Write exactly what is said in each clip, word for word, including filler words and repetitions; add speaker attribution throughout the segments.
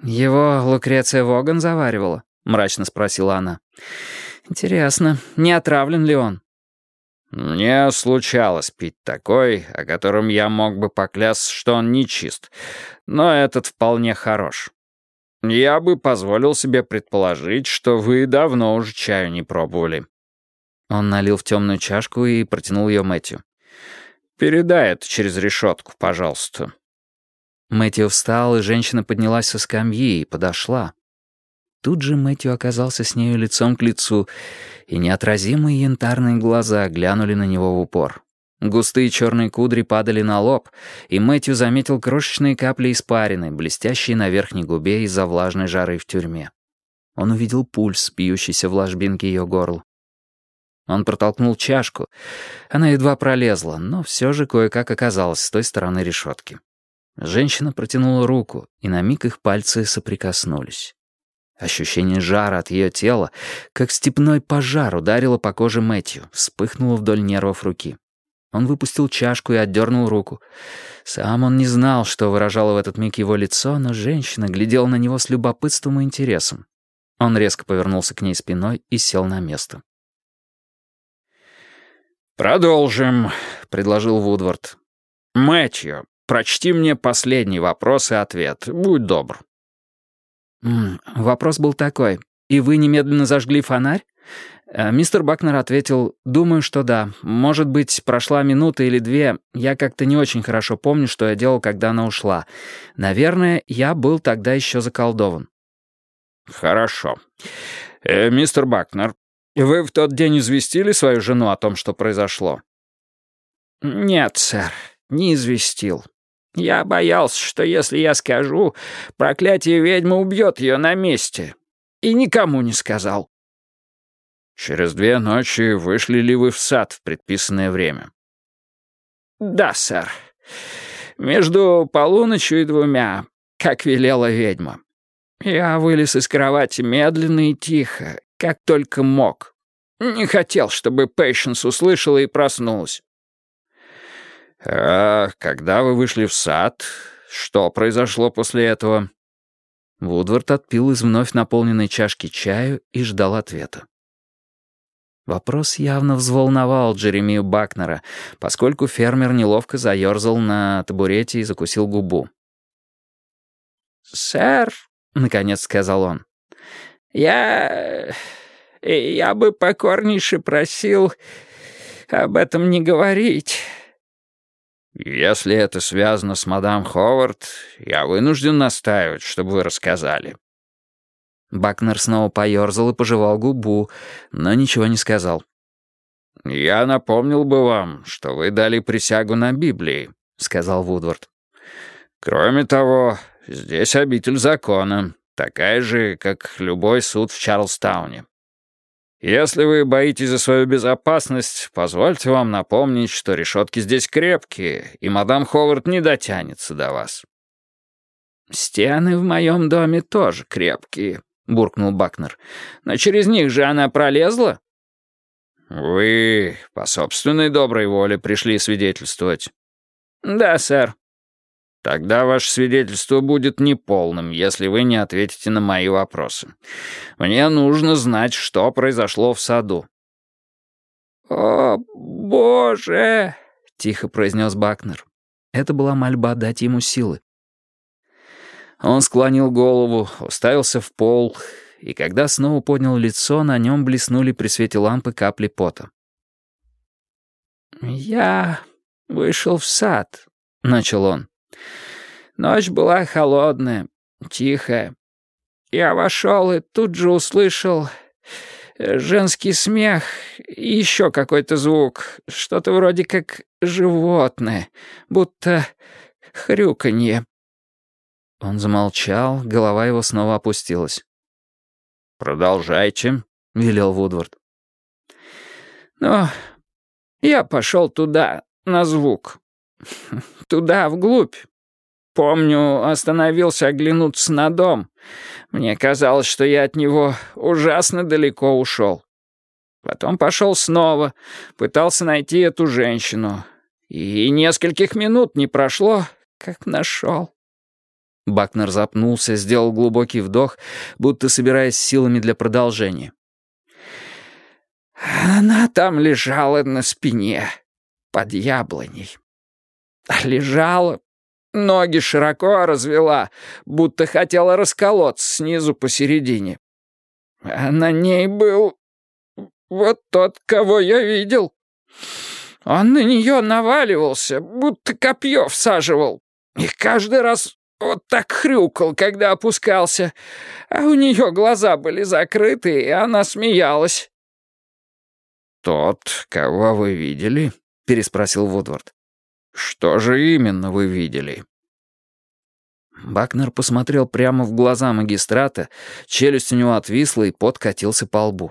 Speaker 1: «Его Лукреция Воган заваривала?» — мрачно спросила она. «Интересно, не отравлен ли он?»
Speaker 2: «Мне случалось пить такой, о котором я мог бы поклясться, что он нечист, но этот вполне хорош. Я бы позволил себе предположить, что вы давно уже чаю не пробовали».
Speaker 1: Он налил в темную чашку и протянул ее Мэтью.
Speaker 2: «Передай это через решетку, пожалуйста».
Speaker 1: Мэтью встал, и женщина поднялась со скамьи и подошла. Тут же Мэтью оказался с нею лицом к лицу, и неотразимые янтарные глаза глянули на него в упор. Густые черные кудри падали на лоб, и Мэтью заметил крошечные капли испарины, блестящие на верхней губе из-за влажной жары в тюрьме. Он увидел пульс, бьющийся в ложбинке ее горла. Он протолкнул чашку. Она едва пролезла, но все же кое-как оказалась с той стороны решетки. Женщина протянула руку, и на миг их пальцы соприкоснулись. Ощущение жара от ее тела, как степной пожар, ударило по коже Мэтью, вспыхнуло вдоль нервов руки. Он выпустил чашку и отдернул руку. Сам он не знал, что выражало в этот миг его лицо, но женщина глядела на него с любопытством и интересом. Он резко повернулся к ней спиной и сел на место.
Speaker 2: «Продолжим», — предложил Вудвард. «Мэтью, прочти мне последний вопрос и ответ. Будь добр».
Speaker 1: М -м, вопрос был такой. «И вы немедленно зажгли фонарь?» э, Мистер Бакнер ответил: «Думаю, что да. Может быть, прошла минута или две. Я как-то не очень хорошо помню, что я делал, когда она ушла. Наверное, я был тогда еще заколдован».
Speaker 2: «Хорошо. Э, мистер Бакнер, вы в тот день известили свою жену о том, что произошло?»
Speaker 3: «Нет, сэр, не известил. Я боялся, что если я скажу, проклятие ведьмы убьет ее на месте. И никому не сказал».
Speaker 2: «Через две ночи вышли ли вы в сад в предписанное время?»
Speaker 3: «Да, сэр. Между полуночью и двумя, как велела ведьма. Я вылез из кровати медленно и тихо, как только мог. Не хотел, чтобы Пейшенс услышала и проснулась».
Speaker 2: «А когда вы вышли в сад, что произошло после этого?»
Speaker 1: Вудвард отпил из вновь наполненной чашки чаю и ждал ответа. Вопрос явно взволновал Джеремию Бакнера, поскольку фермер неловко заерзал на табурете и закусил губу.
Speaker 3: «Сэр», — наконец сказал он, — «я... я бы покорнейше просил об этом не говорить».
Speaker 2: «Если это связано с мадам Ховард, я вынужден настаивать, чтобы вы рассказали».
Speaker 1: Бакнер снова поерзал и пожевал губу, но ничего не сказал.
Speaker 2: «Я напомнил бы вам, что вы дали присягу на Библии», — сказал Вудвард. «Кроме того, здесь обитель закона, такая же, как любой суд в Чарльстауне. Если вы боитесь за свою безопасность, позвольте вам напомнить, что решетки здесь крепкие, и мадам Ховард не дотянется до вас».
Speaker 3: «Стены в моем доме тоже крепкие», — буркнул Бакнер. «Но через них же она пролезла?»
Speaker 2: «Вы по собственной доброй воле пришли свидетельствовать?»
Speaker 3: «Да, сэр».
Speaker 2: «Тогда ваше свидетельство будет неполным, если вы не ответите на мои вопросы. Мне нужно знать, что произошло в саду».
Speaker 3: «О, Боже!» —
Speaker 1: тихо произнес Бакнер. Это была мольба дать ему силы. Он склонил голову, уставился в пол, и когда снова поднял лицо, на нем блеснули при свете лампы капли пота.
Speaker 3: «Я вышел в сад», — начал он. «Ночь была холодная, тихая. Я вошел и тут же услышал женский смех и еще какой-то звук, что-то вроде как животное, будто хрюканье».
Speaker 1: Он замолчал, голова его снова опустилась.
Speaker 2: «Продолжайте», — велел Вудвард.
Speaker 3: «Но я пошел туда, на звук. Туда, вглубь. Помню, остановился оглянуться на дом. Мне казалось, что я от него ужасно далеко ушел. Потом пошел снова, пытался найти эту женщину. И нескольких минут не прошло, как нашел».
Speaker 1: Бакнер запнулся, сделал глубокий вдох, будто собираясь силами для продолжения.
Speaker 3: Она там лежала на спине, под яблоней. Лежала, ноги широко развела, будто хотела расколоться снизу посередине. А на ней был вот тот, кого я видел. Он на нее наваливался, будто копье всаживал. И каждый раз вот так хрюкал, когда опускался. А у нее глаза были закрыты, и она смеялась.
Speaker 2: «Тот, кого вы видели?» — переспросил Вудвард. «Что же именно вы видели?»
Speaker 1: Бакнер посмотрел прямо в глаза магистрата, челюсть у него отвисла и пот катился по лбу.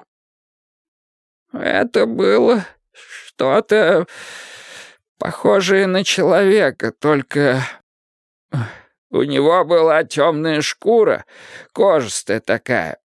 Speaker 3: «Это было что-то похожее на человека, только у него была темная шкура, кожистая такая,